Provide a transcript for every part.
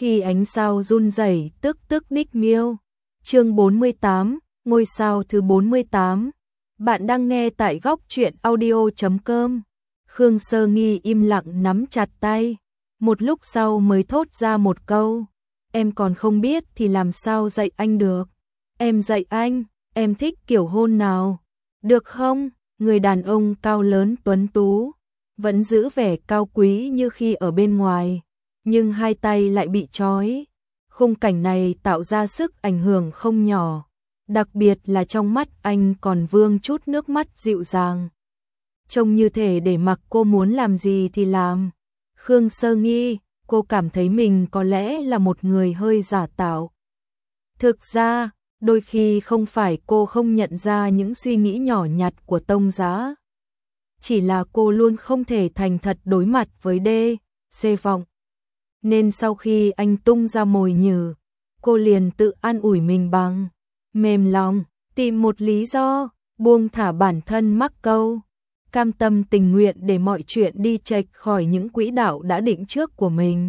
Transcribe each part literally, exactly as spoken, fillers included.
Khi ánh sao run rẩy tức tức đích miêu. Chương bốn mươi tám, ngôi sao thứ bốn mươi tám. Bạn đang nghe tại góc truyện audio chấm com. Khương Sơ Nghi im lặng nắm chặt tay, một lúc sau mới thốt ra một câu, em còn không biết thì làm sao dạy anh được. Em dạy anh, em thích kiểu hôn nào, được không? Người đàn ông cao lớn tuấn tú, vẫn giữ vẻ cao quý như khi ở bên ngoài, nhưng hai tay lại bị trói. Khung cảnh này tạo ra sức ảnh hưởng không nhỏ, đặc biệt là trong mắt anh còn vương chút nước mắt dịu dàng. Trông như thể để mặc cô muốn làm gì thì làm. Khương Sơ Nghi, cô cảm thấy mình có lẽ là một người hơi giả tạo. Thực ra, đôi khi không phải cô không nhận ra những suy nghĩ nhỏ nhặt của Tông Giá. Chỉ là cô luôn không thể thành thật đối mặt với đê xê Vọng. Nên sau khi anh tung ra mồi nhử, cô liền tự an ủi mình bằng mềm lòng, tìm một lý do, buông thả bản thân mắc câu, cam tâm tình nguyện để mọi chuyện đi chệch khỏi những quỹ đạo đã định trước của mình.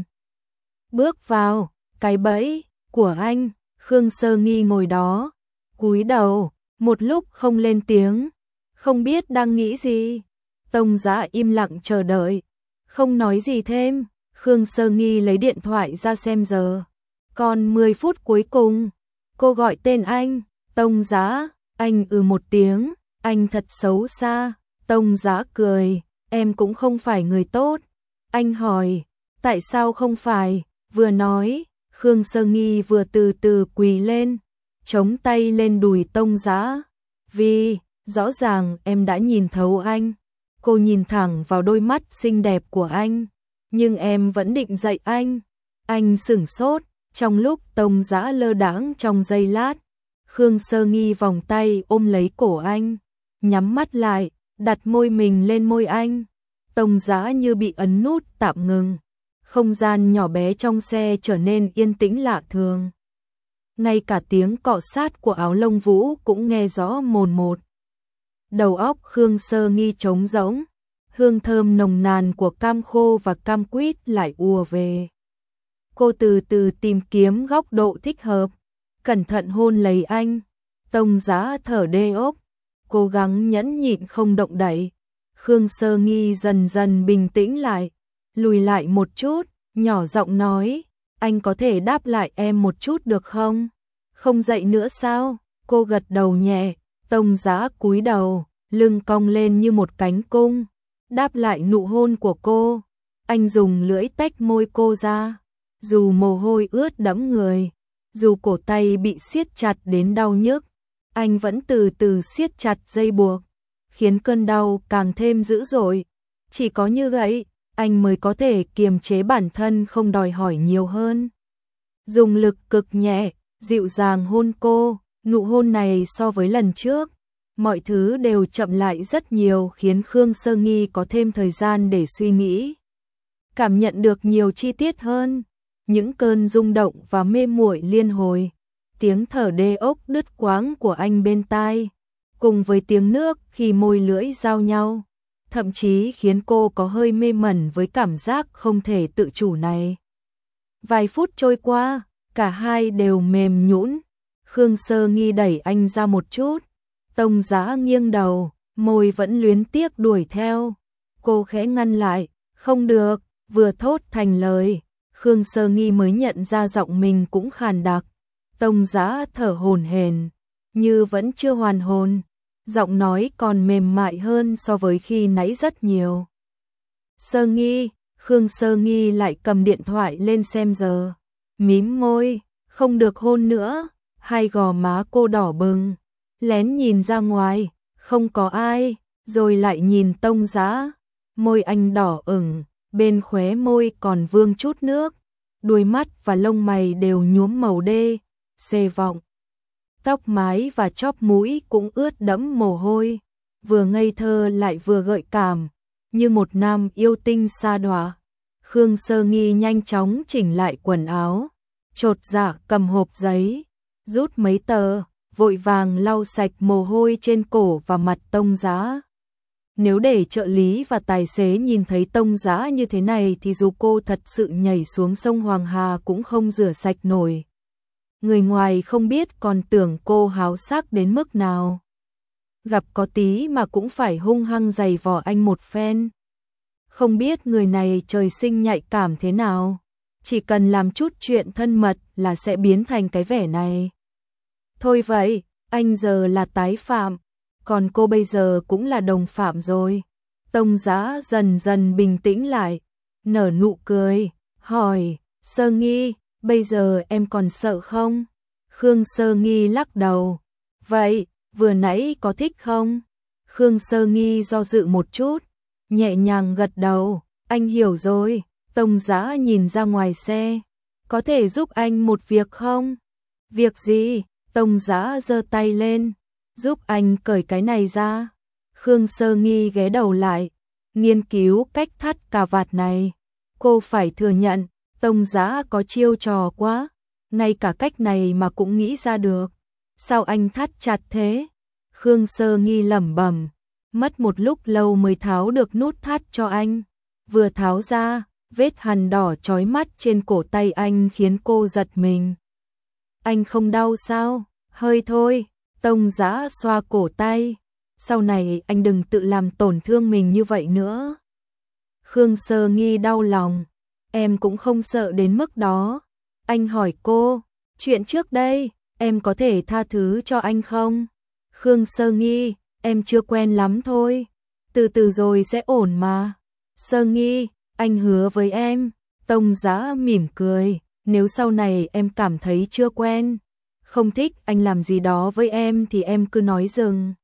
Bước vào cái bẫy của anh, Khương Sơ Nghi ngồi đó, cúi đầu, một lúc không lên tiếng, không biết đang nghĩ gì. Tông Giá im lặng chờ đợi, không nói gì thêm. Khương Sơ Nghi lấy điện thoại ra xem giờ. Còn mười phút cuối cùng, cô gọi tên anh, Tông Giá. Anh ừ một tiếng, anh thật xấu xa. Tông Giá cười, em cũng không phải người tốt. Anh hỏi, tại sao không phải? Vừa nói, Khương Sơ Nghi vừa từ từ quỳ lên, chống tay lên đùi Tông Giá. Vì, rõ ràng em đã nhìn thấu anh. Cô nhìn thẳng vào đôi mắt xinh đẹp của anh. Nhưng em vẫn định dạy anh. Anh sửng sốt, trong lúc Tông Giá lơ đãng trong giây lát. Khương Sơ Nghi vòng tay ôm lấy cổ anh, nhắm mắt lại, đặt môi mình lên môi anh. Tông Giá như bị ấn nút tạm ngừng. Không gian nhỏ bé trong xe trở nên yên tĩnh lạ thường. Ngay cả tiếng cọ sát của áo lông vũ cũng nghe rõ mồn một. Đầu óc Khương Sơ Nghi trống rỗng. Hương thơm nồng nàn của cam khô và cam quýt lại ùa về. Cô từ từ tìm kiếm góc độ thích hợp, cẩn thận hôn lấy anh. Tông Giá thở đê ốp, cố gắng nhẫn nhịn không động đậy. Khương Sơ Nghi dần dần bình tĩnh lại, lùi lại một chút, nhỏ giọng nói, anh có thể đáp lại em một chút được không? Không dậy nữa sao? Cô gật đầu nhẹ. Tông Giá cúi đầu, lưng cong lên như một cánh cung, đáp lại nụ hôn của cô. Anh dùng lưỡi tách môi cô ra, dù mồ hôi ướt đẫm người, dù cổ tay bị siết chặt đến đau nhức, anh vẫn từ từ siết chặt dây buộc, khiến cơn đau càng thêm dữ dội. Chỉ có như vậy, anh mới có thể kiềm chế bản thân không đòi hỏi nhiều hơn. Dùng lực cực nhẹ, dịu dàng hôn cô. Nụ hôn này so với lần trước, mọi thứ đều chậm lại rất nhiều, khiến Khương Sơ Nghi có thêm thời gian để suy nghĩ, cảm nhận được nhiều chi tiết hơn. Những cơn rung động và mê muội liên hồi, tiếng thở đê ốc đứt quãng của anh bên tai, cùng với tiếng nước khi môi lưỡi giao nhau, thậm chí khiến cô có hơi mê mẩn với cảm giác không thể tự chủ này. Vài phút trôi qua, cả hai đều mềm nhũn. Khương Sơ Nghi đẩy anh ra một chút. Tông Giá nghiêng đầu, môi vẫn luyến tiếc đuổi theo. Cô khẽ ngăn lại, không được, vừa thốt thành lời. Khương Sơ Nghi mới nhận ra giọng mình cũng khàn đặc. Tông Giá thở hổn hển, như vẫn chưa hoàn hồn. Giọng nói còn mềm mại hơn so với khi nãy rất nhiều. Sơ Nghi, Khương Sơ Nghi lại cầm điện thoại lên xem giờ. Mím môi, không được hôn nữa. Hai gò má cô đỏ bừng, lén nhìn ra ngoài, không có ai, rồi lại nhìn Tông Giá. Môi anh đỏ ửng, bên khóe môi còn vương chút nước, đuôi mắt và lông mày đều nhuốm màu đê xê Vọng. Tóc mái và chóp mũi cũng ướt đẫm mồ hôi, vừa ngây thơ lại vừa gợi cảm, như một nam yêu tinh sa đọa. Khương Sơ Nghi nhanh chóng chỉnh lại quần áo, chột dạ cầm hộp giấy, rút mấy tờ, vội vàng lau sạch mồ hôi trên cổ và mặt Tông Giá. Nếu để trợ lý và tài xế nhìn thấy Tông Dã như thế này thì dù cô thật sự nhảy xuống sông Hoàng Hà cũng không rửa sạch nổi. Người ngoài không biết còn tưởng cô háo sắc đến mức nào. Gặp có tí mà cũng phải hung hăng giày vò anh một phen. Không biết người này trời sinh nhạy cảm thế nào. Chỉ cần làm chút chuyện thân mật là sẽ biến thành cái vẻ này. Thôi vậy, anh giờ là tái phạm, còn cô bây giờ cũng là đồng phạm rồi. Tông Dã dần dần bình tĩnh lại, nở nụ cười, hỏi, Sơ Nghi, bây giờ em còn sợ không? Khương Sơ Nghi lắc đầu, vậy, vừa nãy có thích không? Khương Sơ Nghi do dự một chút, nhẹ nhàng gật đầu, anh hiểu rồi. Tông Dã nhìn ra ngoài xe, có thể giúp anh một việc không? Việc gì? Tông Dã giơ tay lên, giúp anh cởi cái này ra. Khương Sơ Nghi ghé đầu lại, nghiên cứu cách thắt cà vạt này. Cô phải thừa nhận, Tông Dã có chiêu trò quá, ngay cả cách này mà cũng nghĩ ra được. Sao anh thắt chặt thế? Khương Sơ Nghi lẩm bẩm, mất một lúc lâu mới tháo được nút thắt cho anh. Vừa tháo ra, vết hằn đỏ chói mắt trên cổ tay anh khiến cô giật mình. Anh không đau sao? Hơi thôi. Tông Dã xoa cổ tay. Sau này anh đừng tự làm tổn thương mình như vậy nữa. Khương Sơ Nghi đau lòng. Em cũng không sợ đến mức đó. Anh hỏi cô, chuyện trước đây, em có thể tha thứ cho anh không? Khương Sơ Nghi, em chưa quen lắm thôi. Từ từ rồi sẽ ổn mà. Sơ Nghi, anh hứa với em. Tông Dã mỉm cười, nếu sau này em cảm thấy chưa quen, không thích anh làm gì đó với em thì em cứ nói dừng.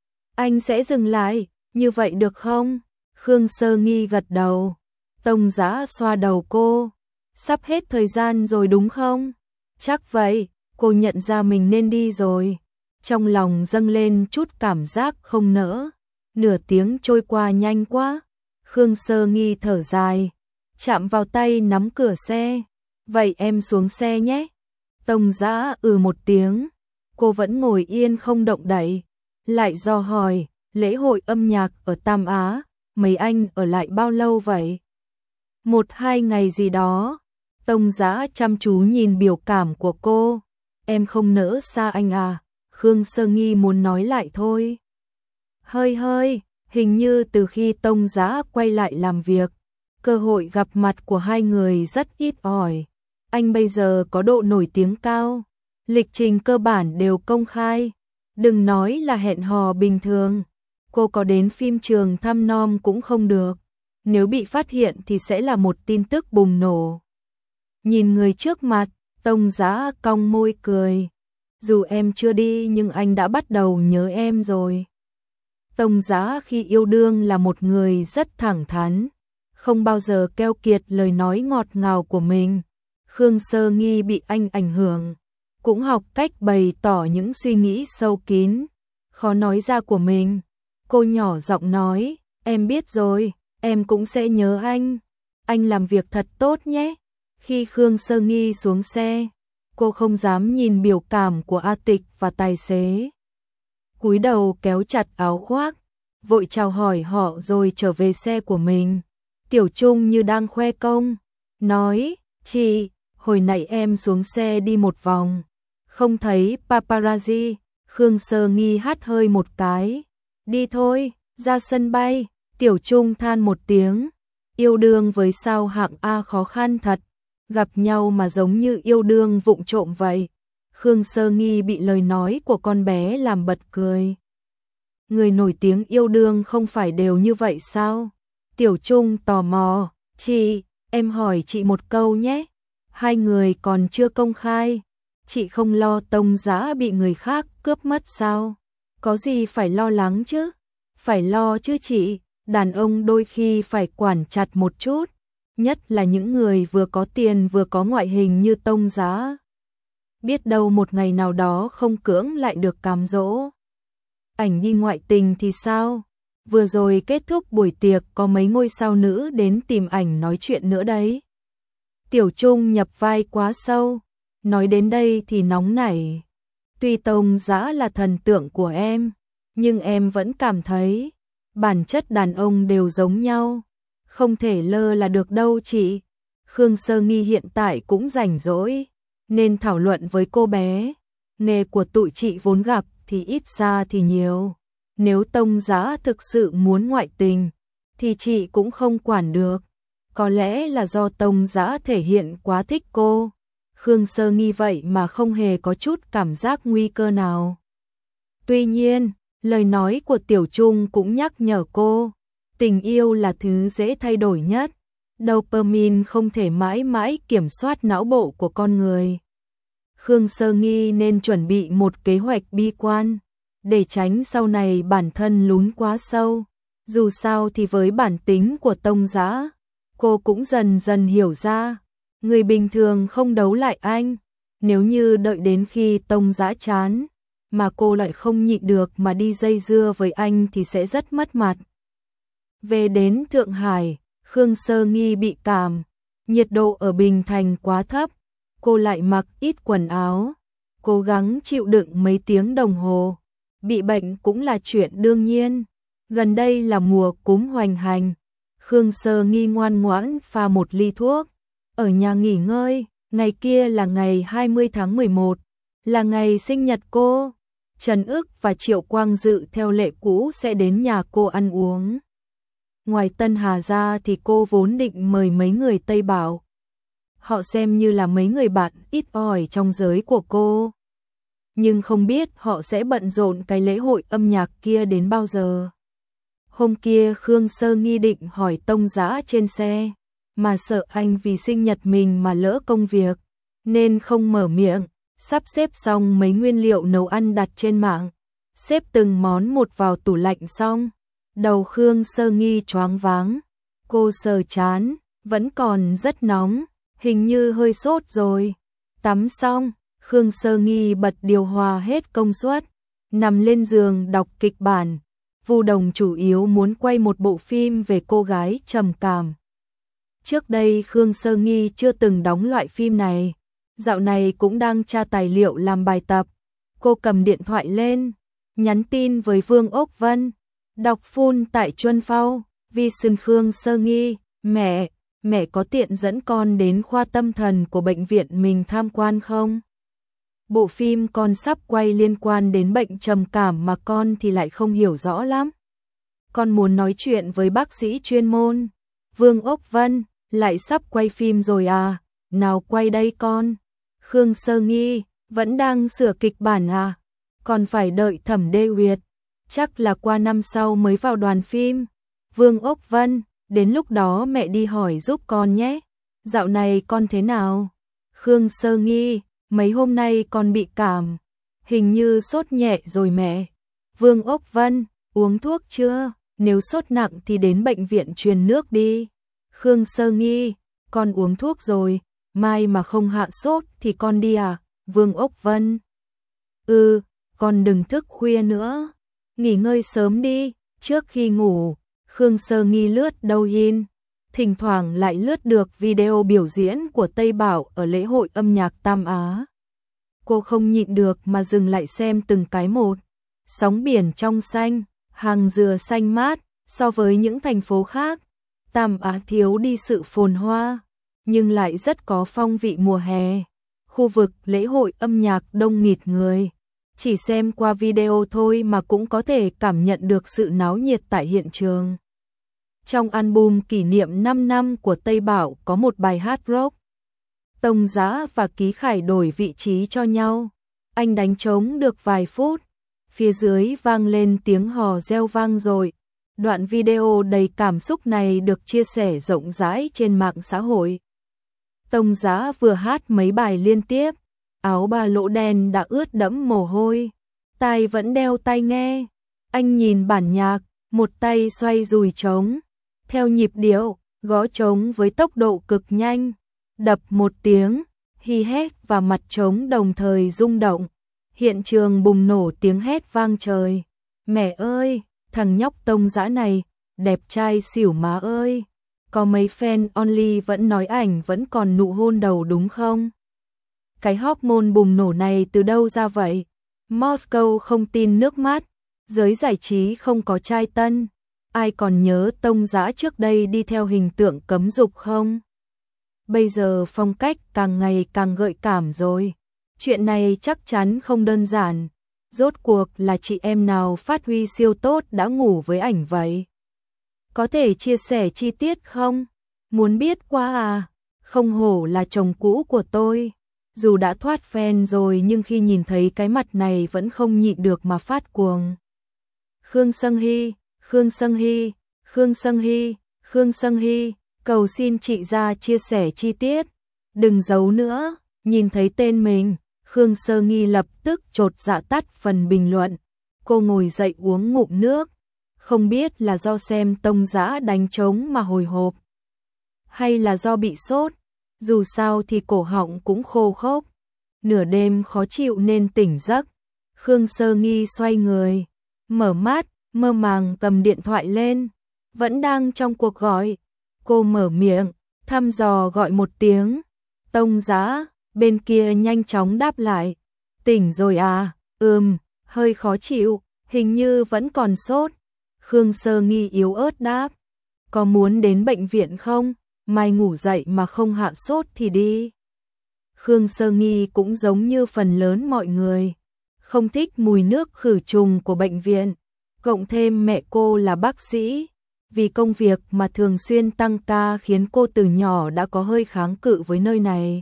Anh sẽ dừng lại, như vậy được không? Khương Sơ Nghi gật đầu. Tông Dã xoa đầu cô. Sắp hết thời gian rồi đúng không? Chắc vậy, cô nhận ra mình nên đi rồi. Trong lòng dâng lên chút cảm giác không nỡ. Nửa tiếng trôi qua nhanh quá. Khương Sơ Nghi thở dài, chạm vào tay nắm cửa xe. Vậy em xuống xe nhé. Tông Dã ừ một tiếng. Cô vẫn ngồi yên không động đậy. Lại dò hỏi, lễ hội âm nhạc ở Tam Á, mấy anh ở lại bao lâu vậy? Một hai ngày gì đó. Tông Dã chăm chú nhìn biểu cảm của cô. Em không nỡ xa anh à? Khương Sơ Nghi muốn nói lại thôi. Hơi hơi, hình như từ khi Tông Dã quay lại làm việc, cơ hội gặp mặt của hai người rất ít ỏi. Anh bây giờ có độ nổi tiếng cao, lịch trình cơ bản đều công khai. Đừng nói là hẹn hò bình thường, cô có đến phim trường thăm nom cũng không được. Nếu bị phát hiện thì sẽ là một tin tức bùng nổ. Nhìn người trước mặt, Tông Dã cong môi cười. Dù em chưa đi nhưng anh đã bắt đầu nhớ em rồi. Tông Dã khi yêu đương là một người rất thẳng thắn, không bao giờ keo kiệt lời nói ngọt ngào của mình. Khương Sơ Nghi bị anh ảnh hưởng, cũng học cách bày tỏ những suy nghĩ sâu kín, khó nói ra của mình. Cô nhỏ giọng nói, em biết rồi, em cũng sẽ nhớ anh. Anh làm việc thật tốt nhé. Khi Khương Sơ Nghi xuống xe, cô không dám nhìn biểu cảm của A Tịch và tài xế. Cúi đầu kéo chặt áo khoác, vội chào hỏi họ rồi trở về xe của mình. Tiểu Trung như đang khoe công, nói, chị, hồi nãy em xuống xe đi một vòng, không thấy paparazzi. Khương Sơ Nghi hắt hơi một cái, đi thôi, ra sân bay. Tiểu Trung than một tiếng, yêu đương với sao hạng A khó khăn thật, gặp nhau mà giống như yêu đương vụng trộm vậy. Khương Sơ Nghi bị lời nói của con bé làm bật cười. Người nổi tiếng yêu đương không phải đều như vậy sao? Tiểu Trung tò mò, chị, em hỏi chị một câu nhé. Hai người còn chưa công khai, chị không lo Tông Dã bị người khác cướp mất sao? Có gì phải lo lắng chứ? Phải lo chứ chị, đàn ông đôi khi phải quản chặt một chút, nhất là những người vừa có tiền vừa có ngoại hình như Tông Dã. Biết đâu một ngày nào đó không cưỡng lại được cám dỗ. Ảnh đi ngoại tình thì sao? Vừa rồi kết thúc buổi tiệc có mấy ngôi sao nữ đến tìm ảnh nói chuyện nữa đấy. Tiểu Trung nhập vai quá sâu, nói đến đây thì nóng nảy. Tuy Tông Dã là thần tượng của em, nhưng em vẫn cảm thấy bản chất đàn ông đều giống nhau, không thể lơ là được đâu chị. Khương Sơ Nghi hiện tại cũng rảnh rỗi, nên thảo luận với cô bé. Nghề của tụi chị vốn gặp thì ít xa thì nhiều. Nếu Tông Giá thực sự muốn ngoại tình, thì chị cũng không quản được. Có lẽ là do Tông Giá thể hiện quá thích cô. Khương Sơ Nghi vậy mà không hề có chút cảm giác nguy cơ nào. Tuy nhiên, lời nói của Tiểu Trung cũng nhắc nhở cô, tình yêu là thứ dễ thay đổi nhất. Dopamine không thể mãi mãi kiểm soát não bộ của con người. Khương Sơ Nghi nên chuẩn bị một kế hoạch bi quan, để tránh sau này bản thân lún quá sâu. Dù sao thì với bản tính của Tông Giá, cô cũng dần dần hiểu ra, người bình thường không đấu lại anh. Nếu như đợi đến khi Tông Giá chán, mà cô lại không nhịn được mà đi dây dưa với anh thì sẽ rất mất mặt. Về đến Thượng Hải, Khương Sơ Nghi bị cảm, nhiệt độ ở Bình Thành quá thấp, cô lại mặc ít quần áo, cố gắng chịu đựng mấy tiếng đồng hồ. Bị bệnh cũng là chuyện đương nhiên, gần đây là mùa cúm hoành hành. Khương Sơ Nghi ngoan ngoãn pha một ly thuốc, ở nhà nghỉ ngơi. Ngày kia là ngày hai mươi tháng mười một, là ngày sinh nhật cô. Trần Ức và Triệu Quang Dự theo lệ cũ sẽ đến nhà cô ăn uống. Ngoài Tân Hà ra thì cô vốn định mời mấy người Tây Bảo. Họ xem như là mấy người bạn ít ỏi trong giới của cô. Nhưng không biết họ sẽ bận rộn cái lễ hội âm nhạc kia đến bao giờ. Hôm kia Khương Sơ Nghi định hỏi Tông Giá trên xe, mà sợ anh vì sinh nhật mình mà lỡ công việc, nên không mở miệng. Sắp xếp xong mấy nguyên liệu nấu ăn đặt trên mạng, xếp từng món một vào tủ lạnh xong, đầu Khương Sơ Nghi choáng váng. Cô sờ chán, vẫn còn rất nóng, hình như hơi sốt rồi. Tắm xong, Khương Sơ Nghi bật điều hòa hết công suất, nằm lên giường đọc kịch bản. Vu Đồng chủ yếu muốn quay một bộ phim về cô gái trầm cảm. Trước đây Khương Sơ Nghi chưa từng đóng loại phim này, dạo này cũng đang tra tài liệu làm bài tập. Cô cầm điện thoại lên, nhắn tin với Vương Ốc Vân, đọc full tại Chuân Phao, Vision. Khương Sơ Nghi, mẹ, mẹ có tiện dẫn con đến khoa tâm thần của bệnh viện mình tham quan không? Bộ phim con sắp quay liên quan đến bệnh trầm cảm mà con thì lại không hiểu rõ lắm. Con muốn nói chuyện với bác sĩ chuyên môn. Vương Ốc Vân, lại sắp quay phim rồi à? Nào quay đây con. Khương Sơ Nghi, vẫn đang sửa kịch bản à? Còn phải đợi Thẩm Đê Uyệt, chắc là qua năm sau mới vào đoàn phim. Vương Ốc Vân, đến lúc đó mẹ đi hỏi giúp con nhé. Dạo này con thế nào? Khương Sơ Nghi, mấy hôm nay con bị cảm, hình như sốt nhẹ rồi mẹ. Vương Ốc Vân, uống thuốc chưa? Nếu sốt nặng thì đến bệnh viện truyền nước đi. Khương Sơ Nghi, con uống thuốc rồi, mai mà không hạ sốt thì con đi à? Vương Ốc Vân, ừ, con đừng thức khuya nữa, nghỉ ngơi sớm đi. Trước khi ngủ, Khương Sơ Nghi lướt Douyin, thỉnh thoảng lại lướt được video biểu diễn của Tây Bảo ở lễ hội âm nhạc Tam Á. Cô không nhịn được mà dừng lại xem từng cái một. Sóng biển trong xanh, hàng dừa xanh mát. So với những thành phố khác, Tam Á thiếu đi sự phồn hoa, nhưng lại rất có phong vị mùa hè. Khu vực lễ hội âm nhạc đông nghịt người, chỉ xem qua video thôi mà cũng có thể cảm nhận được sự náo nhiệt tại hiện trường. Trong album kỷ niệm năm năm của Tây Bảo có một bài hát rock. Tông Giá và Ký Khải đổi vị trí cho nhau. Anh đánh trống được vài phút, phía dưới vang lên tiếng hò reo vang dội. Đoạn video đầy cảm xúc này được chia sẻ rộng rãi trên mạng xã hội. Tông Giá vừa hát mấy bài liên tiếp, áo ba lỗ đen đã ướt đẫm mồ hôi, tai vẫn đeo tai nghe. Anh nhìn bản nhạc, một tay xoay dùi trống, theo nhịp điệu, gõ trống với tốc độ cực nhanh, đập một tiếng, hi hét và mặt trống đồng thời rung động. Hiện trường bùng nổ tiếng hét vang trời. Mẹ ơi, thằng nhóc Tông Giá này, đẹp trai xỉu má ơi. Có mấy fan only vẫn nói ảnh vẫn còn nụ hôn đầu đúng không? Cái hormone bùng nổ này từ đâu ra vậy? Moscow không tin nước mắt, giới giải trí không có trai tân. Ai còn nhớ Tông Dã trước đây đi theo hình tượng cấm dục không? Bây giờ phong cách càng ngày càng gợi cảm rồi. Chuyện này chắc chắn không đơn giản. Rốt cuộc là chị em nào phát huy siêu tốt đã ngủ với ảnh vậy? Có thể chia sẻ chi tiết không? Muốn biết quá à? Không hổ là chồng cũ của tôi. Dù đã thoát fan rồi nhưng khi nhìn thấy cái mặt này vẫn không nhịn được mà phát cuồng. Khương Sâng Hy, Khương Sâng Hy, Khương Sâng Hy, Khương Sâng Hy, cầu xin chị ra chia sẻ chi tiết. Đừng giấu nữa, nhìn thấy tên mình, Khương Sơ Nghi lập tức chột dạ tắt phần bình luận. Cô ngồi dậy uống ngụm nước. Không biết là do xem Tông Dã đánh trống mà hồi hộp, hay là do bị sốt. Dù sao thì cổ họng cũng khô khốc. Nửa đêm khó chịu nên tỉnh giấc. Khương Sơ Nghi xoay người, mở mắt, mơ màng cầm điện thoại lên. Vẫn đang trong cuộc gọi. Cô mở miệng, thăm dò gọi một tiếng. Tông Dã, bên kia nhanh chóng đáp lại. Tỉnh rồi à? Ừm, hơi khó chịu, hình như vẫn còn sốt. Khương Sơ Nghi yếu ớt đáp. Có muốn đến bệnh viện không? Mai ngủ dậy mà không hạ sốt thì đi. Khương Sơ Nghi cũng giống như phần lớn mọi người, không thích mùi nước khử trùng của bệnh viện. Cộng thêm mẹ cô là bác sĩ, vì công việc mà thường xuyên tăng ca khiến cô từ nhỏ đã có hơi kháng cự với nơi này.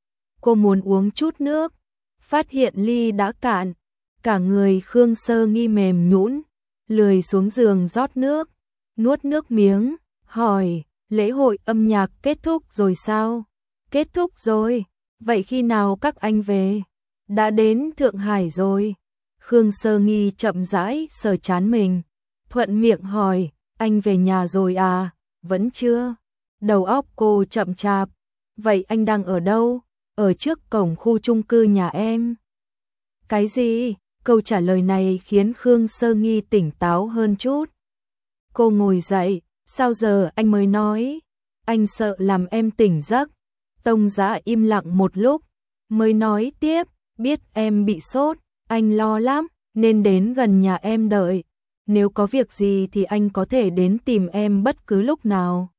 Cô muốn uống chút nước, phát hiện ly đã cạn. Cả người Khương Sơ Nghi mềm nhũn, lười xuống giường rót nước, nuốt nước miếng, hỏi, lễ hội âm nhạc kết thúc rồi sao? Kết thúc rồi, vậy khi nào các anh về? Đã đến Thượng Hải rồi. Khương Sơ Nghi chậm rãi sờ trán mình, thuận miệng hỏi, anh về nhà rồi à? Vẫn chưa. Đầu óc cô chậm chạp, vậy anh đang ở đâu? Ở trước cổng khu chung cư nhà em. Cái gì? Câu trả lời này khiến Khương Sơ Nghi tỉnh táo hơn chút. Cô ngồi dậy, sao giờ anh mới nói? Anh sợ làm em tỉnh giấc. Tông Dã im lặng một lúc, mới nói tiếp, biết em bị sốt, anh lo lắm, nên đến gần nhà em đợi. Nếu có việc gì thì anh có thể đến tìm em bất cứ lúc nào.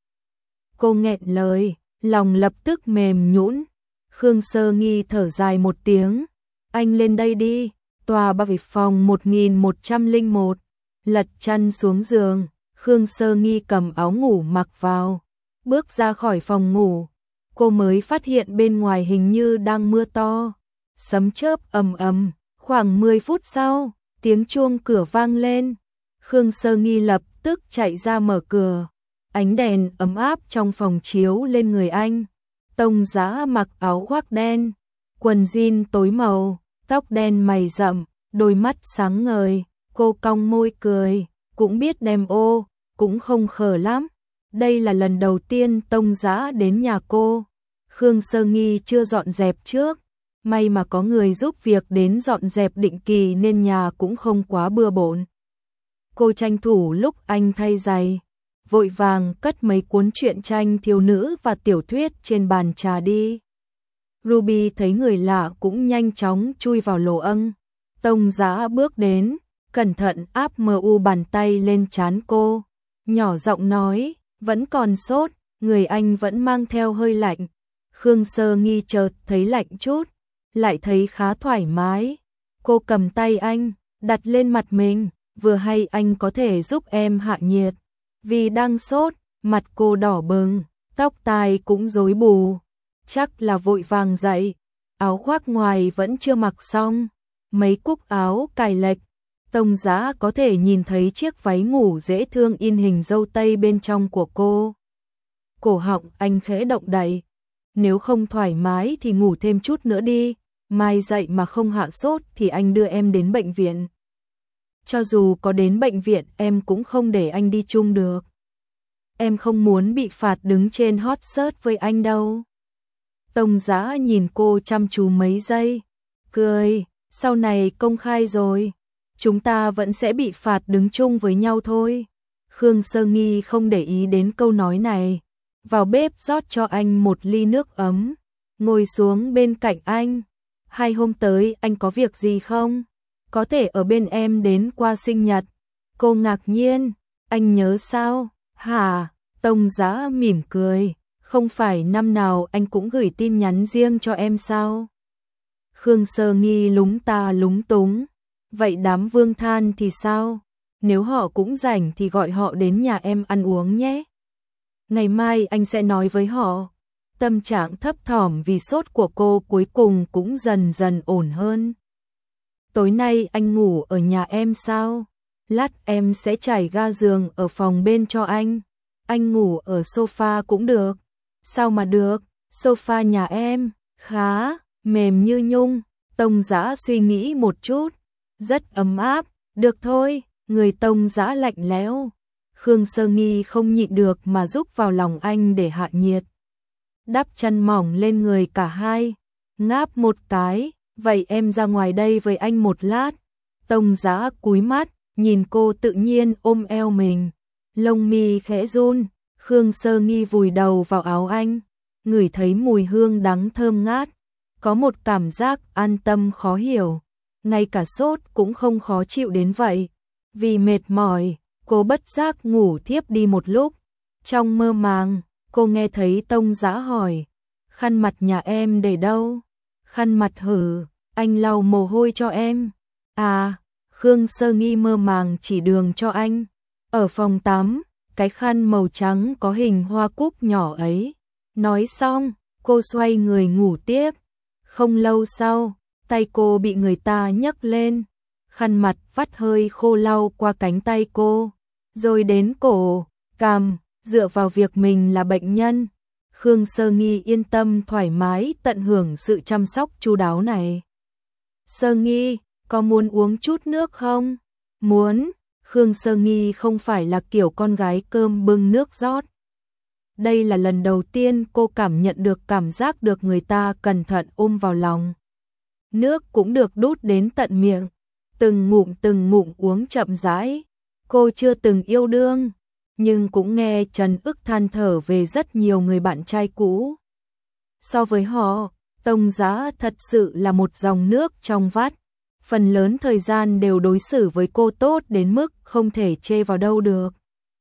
Cô nghẹn lời, lòng lập tức mềm nhũn. Khương Sơ Nghi thở dài một tiếng, anh lên đây đi. Tòa ba vịt phòng một nghìn một trăm lẻ một, lật chăn xuống giường, Khương Sơ Nghi cầm áo ngủ mặc vào, bước ra khỏi phòng ngủ. Cô mới phát hiện bên ngoài hình như đang mưa to, sấm chớp ầm ầm. Khoảng mười phút sau, tiếng chuông cửa vang lên. Khương Sơ Nghi lập tức chạy ra mở cửa. Ánh đèn ấm áp trong phòng chiếu lên người anh. Tông Dã mặc áo khoác đen, quần jean tối màu, tóc đen mày rậm, đôi mắt sáng ngời. Cô cong môi cười, cũng biết đem ô, cũng không khờ lắm. Đây là lần đầu tiên Tông Dã đến nhà cô. Khương Sơ Nghi chưa dọn dẹp trước, may mà có người giúp việc đến dọn dẹp định kỳ nên nhà cũng không quá bừa bộn. Cô tranh thủ lúc anh thay giày, vội vàng cất mấy cuốn truyện tranh thiếu nữ và tiểu thuyết trên bàn trà đi. Ruby thấy người lạ cũng nhanh chóng chui vào lồ âng. Tông Dã bước đến, cẩn thận áp mờ u bàn tay lên trán cô, nhỏ giọng nói, vẫn còn sốt, người anh vẫn mang theo hơi lạnh. Khương Sơ Nghi chợt thấy lạnh chút, lại thấy khá thoải mái. Cô cầm tay anh, đặt lên mặt mình, vừa hay anh có thể giúp em hạ nhiệt. Vì đang sốt, mặt cô đỏ bừng, tóc tai cũng rối bù, chắc là vội vàng dậy. Áo khoác ngoài vẫn chưa mặc xong, mấy cúc áo cài lệch. Tông Dã có thể nhìn thấy chiếc váy ngủ dễ thương in hình dâu tây bên trong của cô. Cổ họng anh khẽ động đậy, nếu không thoải mái thì ngủ thêm chút nữa đi, mai dậy mà không hạ sốt thì anh đưa em đến bệnh viện. Cho dù có đến bệnh viện em cũng không để anh đi chung được. Em không muốn bị phạt đứng trên hot search với anh đâu. Tông Dã nhìn cô chăm chú mấy giây, cười, sau này công khai rồi, chúng ta vẫn sẽ bị phạt đứng chung với nhau thôi. Khương Sơ Nghi không để ý đến câu nói này, vào bếp rót cho anh một ly nước ấm, ngồi xuống bên cạnh anh. Hai hôm tới anh có việc gì không? Có thể ở bên em đến qua sinh nhật. Cô ngạc nhiên, Anh nhớ sao? Hả? Tông Giá mỉm cười, không phải năm nào anh cũng gửi tin nhắn riêng cho em sao? Khương Sơ Nghi lúng ta lúng túng, vậy đám Vương Than thì sao? Nếu họ cũng rảnh thì gọi họ đến nhà em ăn uống nhé. Ngày mai anh sẽ nói với họ. Tâm trạng thấp thỏm vì sốt của cô cuối cùng cũng dần dần ổn hơn. Tối nay anh ngủ ở nhà em sao? Lát em sẽ trải ga giường ở phòng bên cho anh. Anh ngủ ở sofa cũng được. Sao mà được? Sofa nhà em khá mềm như nhung. Tông Giá suy nghĩ một chút, rất ấm áp. Được thôi. Người Tông Giá lạnh lẽo. Khương Sơ Nghi không nhịn được mà rúc vào lòng anh để hạ nhiệt. Đắp chăn mỏng lên người cả hai, ngáp một cái, vậy em ra ngoài đây với anh một lát. Tông Giá cúi mắt, nhìn cô tự nhiên ôm eo mình, lông mi khẽ run. Khương Sơ Nghi vùi đầu vào áo anh, ngửi thấy mùi hương đắng thơm ngát, có một cảm giác an tâm khó hiểu, ngay cả sốt cũng không khó chịu đến vậy. Vì mệt mỏi, cô bất giác ngủ thiếp đi một lúc. Trong mơ màng, cô nghe thấy Tông Giá hỏi, khăn mặt nhà em để đâu? Khăn mặt hử, anh lau mồ hôi cho em. À, Khương Sơ Nghi mơ màng chỉ đường cho anh. Ở phòng tắm, cái khăn màu trắng có hình hoa cúc nhỏ ấy. Nói xong, cô xoay người ngủ tiếp. Không lâu sau, tay cô bị người ta nhấc lên. Khăn mặt vắt hơi khô lau qua cánh tay cô, rồi đến cổ, cằm, dựa vào việc mình là bệnh nhân. Khương Sơ Nghi yên tâm thoải mái tận hưởng sự chăm sóc chu đáo này. Sơ Nghi, có muốn uống chút nước không? Muốn. Khương Sơ Nghi không phải là kiểu con gái cơm bưng nước rót. Đây là lần đầu tiên cô cảm nhận được cảm giác được người ta cẩn thận ôm vào lòng. Nước cũng được đút đến tận miệng, từng ngụm từng ngụm uống chậm rãi. Cô chưa từng yêu đương, nhưng cũng nghe Trần Ức than thở về rất nhiều người bạn trai cũ. So với họ, Tông Giá thật sự là một dòng nước trong vắt. Phần lớn thời gian đều đối xử với cô tốt đến mức không thể chê vào đâu được.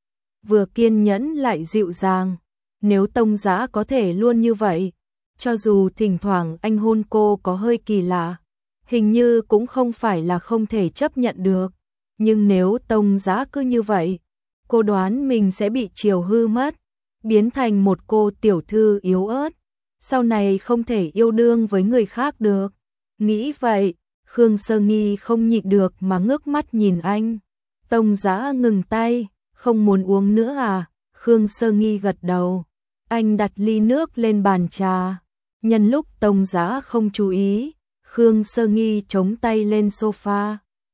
Vừa kiên nhẫn lại dịu dàng. Nếu Tông Giá có thể luôn như vậy, cho dù thỉnh thoảng anh hôn cô có hơi kỳ lạ, hình như cũng không phải là không thể chấp nhận được. Nhưng nếu Tông Giá cứ như vậy, cô đoán mình sẽ bị chiều hư mất, biến thành một cô tiểu thư yếu ớt, sau này không thể yêu đương với người khác được. Nghĩ vậy, Khương Sơ Nghi không nhịn được mà ngước mắt nhìn anh. Tông Giá ngừng tay, không muốn uống nữa à? Khương Sơ Nghi gật đầu. Anh đặt ly nước lên bàn trà. Nhân lúc Tông Giá không chú ý, Khương Sơ Nghi chống tay lên sofa.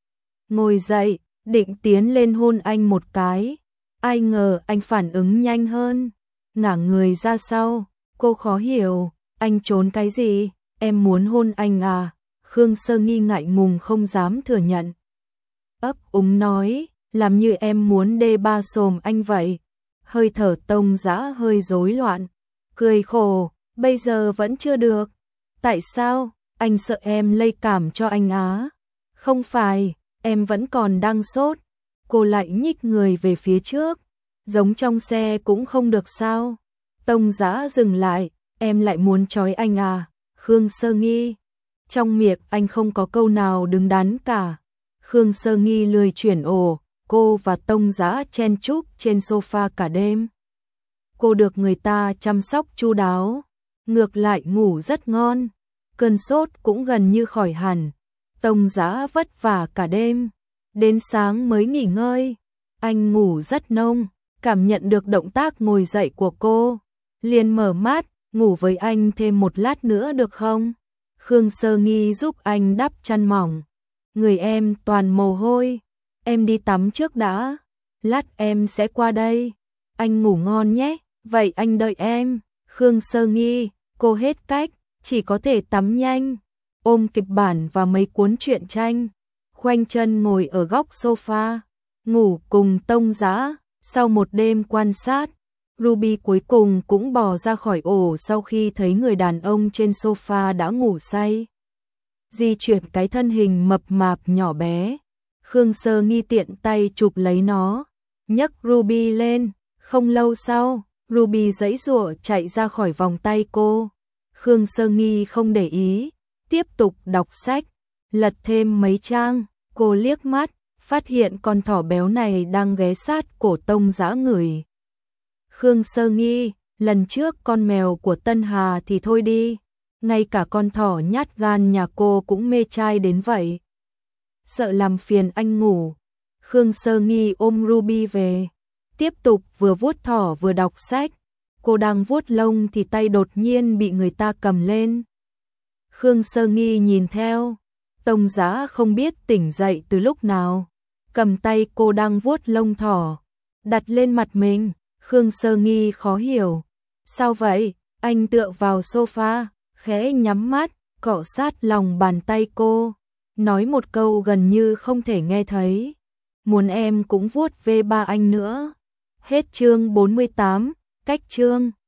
Ngồi dậy, định tiến lên hôn anh một cái. Ai ngờ anh phản ứng nhanh hơn, ngả người ra sau. Cô khó hiểu, anh trốn cái gì? Em muốn hôn anh à? Khương Sơ Nghi ngại ngùng không dám thừa nhận. Ấp úng nói, làm như em muốn đê ba xồm anh vậy. Hơi thở Tông Giá hơi rối loạn, cười khổ, bây giờ vẫn chưa được. Tại sao? Anh sợ em lây cảm cho anh á? Không phải, em vẫn còn đang sốt. Cô lại nhích người về phía trước, giống trong xe cũng không được sao? Tông Giá dừng lại, em lại muốn trói anh à? Khương Sơ Nghi. Trong miệng anh không có câu nào đứng đắn cả. Khương Sơ Nghi lười chuyển ổ, cô và Tông Giá chen chúc trên sofa cả đêm. Cô được người ta chăm sóc chu đáo, ngược lại ngủ rất ngon, cơn sốt cũng gần như khỏi hẳn. Tông Giá vất vả cả đêm, đến sáng mới nghỉ ngơi. Anh ngủ rất nông, cảm nhận được động tác ngồi dậy của cô, liền mở mắt, ngủ với anh thêm một lát nữa được không? Khương Sơ Nghi giúp anh đắp chăn mỏng. Người em toàn mồ hôi, em đi tắm trước đã, lát em sẽ qua đây. Anh ngủ ngon nhé, vậy anh đợi em. Khương Sơ Nghi, cô hết cách, chỉ có thể tắm nhanh, ôm kịch bản và mấy cuốn truyện tranh, khoanh chân ngồi ở góc sofa, ngủ cùng Tông Giá. Sau một đêm quan sát, Ruby cuối cùng cũng bò ra khỏi ổ sau khi thấy người đàn ông trên sofa đã ngủ say. Di chuyển cái thân hình mập mạp nhỏ bé, Khương Sơ Nghi tiện tay chụp lấy nó, nhấc Ruby lên. Không lâu sau, Ruby giãy giụa chạy ra khỏi vòng tay cô. Khương Sơ Nghi không để ý, tiếp tục đọc sách, lật thêm mấy trang. Cô liếc mắt, phát hiện con thỏ béo này đang ghé sát cổ Tông Dã ngửi. Khương Sơ Nghi, lần trước con mèo của Tân Hà thì thôi đi, ngay cả con thỏ nhát gan nhà cô cũng mê trai đến vậy. Sợ làm phiền anh ngủ, Khương Sơ Nghi ôm Ruby về, tiếp tục vừa vuốt thỏ vừa đọc sách. Cô đang vuốt lông thì tay đột nhiên bị người ta cầm lên. Khương Sơ Nghi nhìn theo, Tông Dã không biết tỉnh dậy từ lúc nào, cầm tay cô đang vuốt lông thỏ, đặt lên mặt mình. Khương Sơ Nghi khó hiểu. Sao vậy? Anh tựa vào sofa, khẽ nhắm mắt, cọ sát lòng bàn tay cô, nói một câu gần như không thể nghe thấy. Muốn em cũng vuốt ve ba anh nữa. Hết chương bốn mươi tám, cách chương.